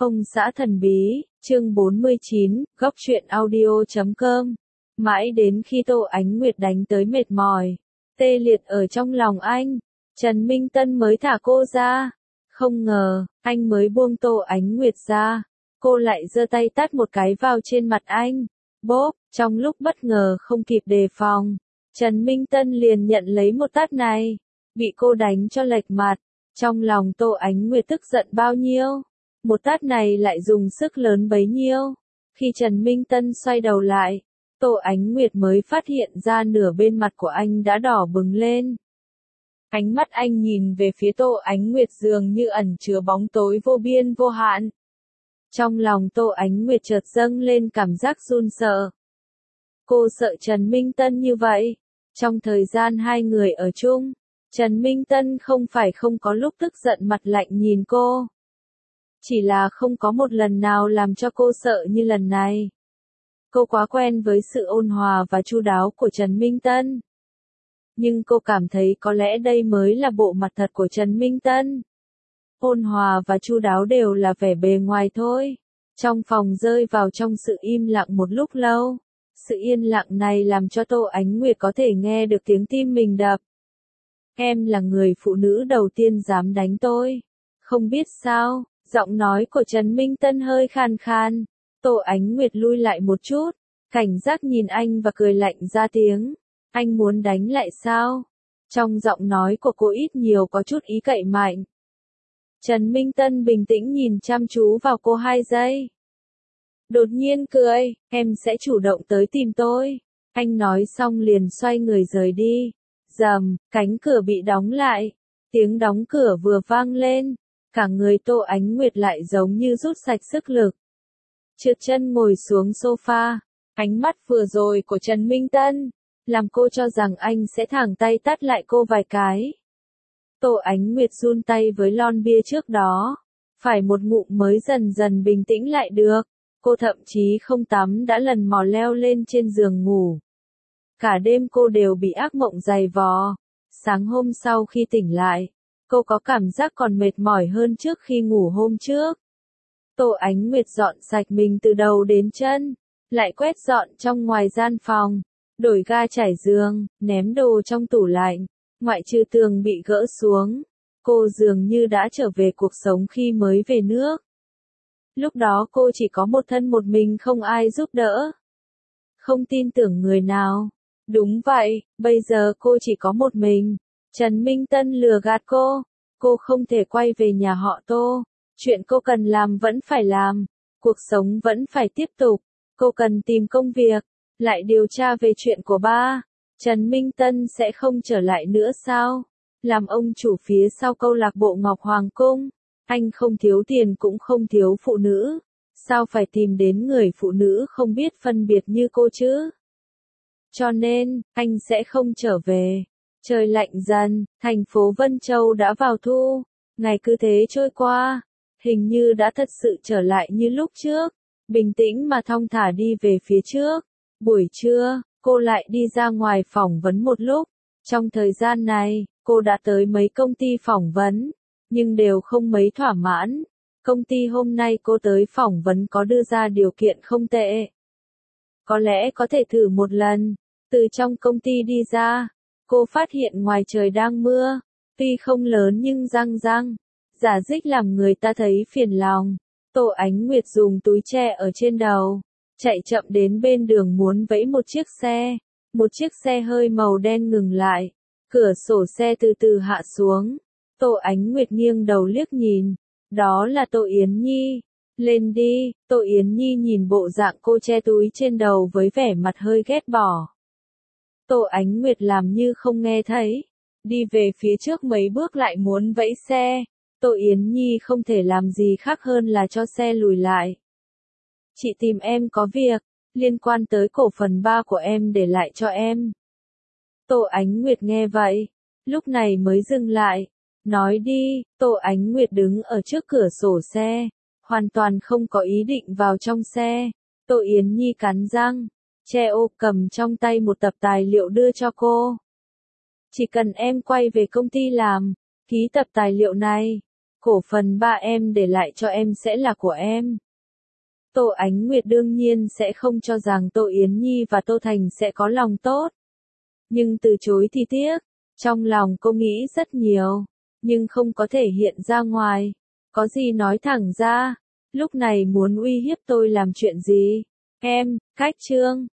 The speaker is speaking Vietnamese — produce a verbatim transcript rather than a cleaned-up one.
Ông xã thần bí, chương bốn mươi chín, góc truyện audio chấm com. Mãi đến khi Tô Ánh Nguyệt đánh tới mệt mỏi, tê liệt ở trong lòng anh, Trần Minh Tân mới thả cô ra. Không ngờ, anh mới buông Tô Ánh Nguyệt ra, cô lại giơ tay tát một cái vào trên mặt anh. Bốp, trong lúc bất ngờ không kịp đề phòng, Trần Minh Tân liền nhận lấy một tát này, bị cô đánh cho lệch mặt. Trong lòng Tô Ánh Nguyệt tức giận bao nhiêu, một tát này lại dùng sức lớn bấy nhiêu. Khi Trần Minh Tân xoay đầu lại, Tô Ánh Nguyệt mới phát hiện ra nửa bên mặt của anh đã đỏ bừng lên. Ánh mắt anh nhìn về phía Tô Ánh Nguyệt dường như ẩn chứa bóng tối vô biên vô hạn. Trong lòng Tô Ánh Nguyệt chợt dâng lên cảm giác run sợ. Cô sợ Trần Minh Tân như vậy. Trong thời gian hai người ở chung, Trần Minh Tân không phải không có lúc tức giận mặt lạnh nhìn cô. Chỉ là không có một lần nào làm cho cô sợ như lần này. Cô quá quen với sự ôn hòa và chu đáo của Trần Minh Tân. Nhưng cô cảm thấy có lẽ đây mới là bộ mặt thật của Trần Minh Tân. Ôn hòa và chu đáo đều là vẻ bề ngoài thôi. Trong phòng rơi vào trong sự im lặng một lúc lâu. Sự yên lặng này làm cho Tô Ánh Nguyệt có thể nghe được tiếng tim mình đập. Em là người phụ nữ đầu tiên dám đánh tôi. Không biết sao, giọng nói của Trần Minh Tân hơi khàn khàn. Tô Ánh Nguyệt lui lại một chút, cảnh giác nhìn anh và cười lạnh ra tiếng. Anh muốn đánh lại sao? Trong giọng nói của cô ít nhiều có chút ý cậy mạnh. Trần Minh Tân bình tĩnh nhìn chăm chú vào cô hai giây. Đột nhiên cười, em sẽ chủ động tới tìm tôi. Anh nói xong liền xoay người rời đi. Rầm, cánh cửa bị đóng lại. Tiếng đóng cửa vừa vang lên. Cả người Tô Ánh Nguyệt lại giống như rút sạch sức lực. Trượt chân ngồi xuống sofa. Ánh mắt vừa rồi của Trần Minh Tân làm cô cho rằng anh sẽ thẳng tay tát lại cô vài cái. Tô Ánh Nguyệt run tay với lon bia trước đó. Phải một ngụm mới dần dần bình tĩnh lại được. Cô thậm chí không tắm đã lần mò leo lên trên giường ngủ. Cả đêm cô đều bị ác mộng dày vò. Sáng hôm sau khi tỉnh lại, cô có cảm giác còn mệt mỏi hơn trước khi ngủ hôm trước. Tô Ánh Nguyệt dọn sạch mình từ đầu đến chân, lại quét dọn trong ngoài gian phòng, đổi ga trải giường, ném đồ trong tủ lạnh, ngoại trừ tường bị gỡ xuống. Cô dường như đã trở về cuộc sống khi mới về nước. Lúc đó cô chỉ có một thân một mình không ai giúp đỡ. Không tin tưởng người nào. Đúng vậy, bây giờ cô chỉ có một mình. Trần Minh Tân lừa gạt cô. Cô không thể quay về nhà họ Tô. Chuyện cô cần làm vẫn phải làm. Cuộc sống vẫn phải tiếp tục. Cô cần tìm công việc. Lại điều tra về chuyện của ba. Trần Minh Tân sẽ không trở lại nữa sao? Làm ông chủ phía sau câu lạc bộ Ngọc Hoàng Cung. Anh không thiếu tiền cũng không thiếu phụ nữ. Sao phải tìm đến người phụ nữ không biết phân biệt như cô chứ? Cho nên, anh sẽ không trở về. Trời lạnh dần, thành phố Vân Châu đã vào thu. Ngày cứ thế trôi qua. Hình như đã thật sự trở lại như lúc trước. Bình tĩnh mà thong thả đi về phía trước. Buổi trưa, cô lại đi ra ngoài phỏng vấn một lúc. Trong thời gian này, cô đã tới mấy công ty phỏng vấn. Nhưng đều không mấy thỏa mãn. Công ty hôm nay cô tới phỏng vấn có đưa ra điều kiện không tệ. Có lẽ có thể thử một lần. Từ trong công ty đi ra, cô phát hiện ngoài trời đang mưa. Tuy không lớn nhưng răng răng. Giả dích làm người ta thấy phiền lòng. Tô Ánh Nguyệt dùng túi tre ở trên đầu. Chạy chậm đến bên đường muốn vẫy một chiếc xe. Một chiếc xe hơi màu đen ngừng lại. Cửa sổ xe từ từ hạ xuống. Tô Ánh Nguyệt nghiêng đầu liếc nhìn. Đó là Tô Yến Nhi. Lên đi. Tô Yến Nhi nhìn bộ dạng cô che túi trên đầu với vẻ mặt hơi ghét bỏ. Tô Ánh Nguyệt làm như không nghe thấy. Đi về phía trước mấy bước lại muốn vẫy xe. Tô Yến Nhi không thể làm gì khác hơn là cho xe lùi lại. Chị tìm em có việc. Liên quan tới cổ phần ba của em để lại cho em. Tô Ánh Nguyệt nghe vậy. Lúc này mới dừng lại. Nói đi. Tô Ánh Nguyệt đứng ở trước cửa sổ xe. Hoàn toàn không có ý định vào trong xe. Tô Yến Nhi cắn răng. Che ô cầm trong tay một tập tài liệu đưa cho cô. Chỉ cần em quay về công ty làm. Ký tập tài liệu này. cổ phần ba em để lại cho em sẽ là của em. Tô Ánh Nguyệt đương nhiên sẽ không cho rằng Tô Yến Nhi và Tô Thành sẽ có lòng tốt. Nhưng từ chối thì tiếc, trong lòng cô nghĩ rất nhiều, nhưng không có thể hiện ra ngoài. Có gì nói thẳng ra, lúc này muốn uy hiếp tôi làm chuyện gì? Em, Cách Trương,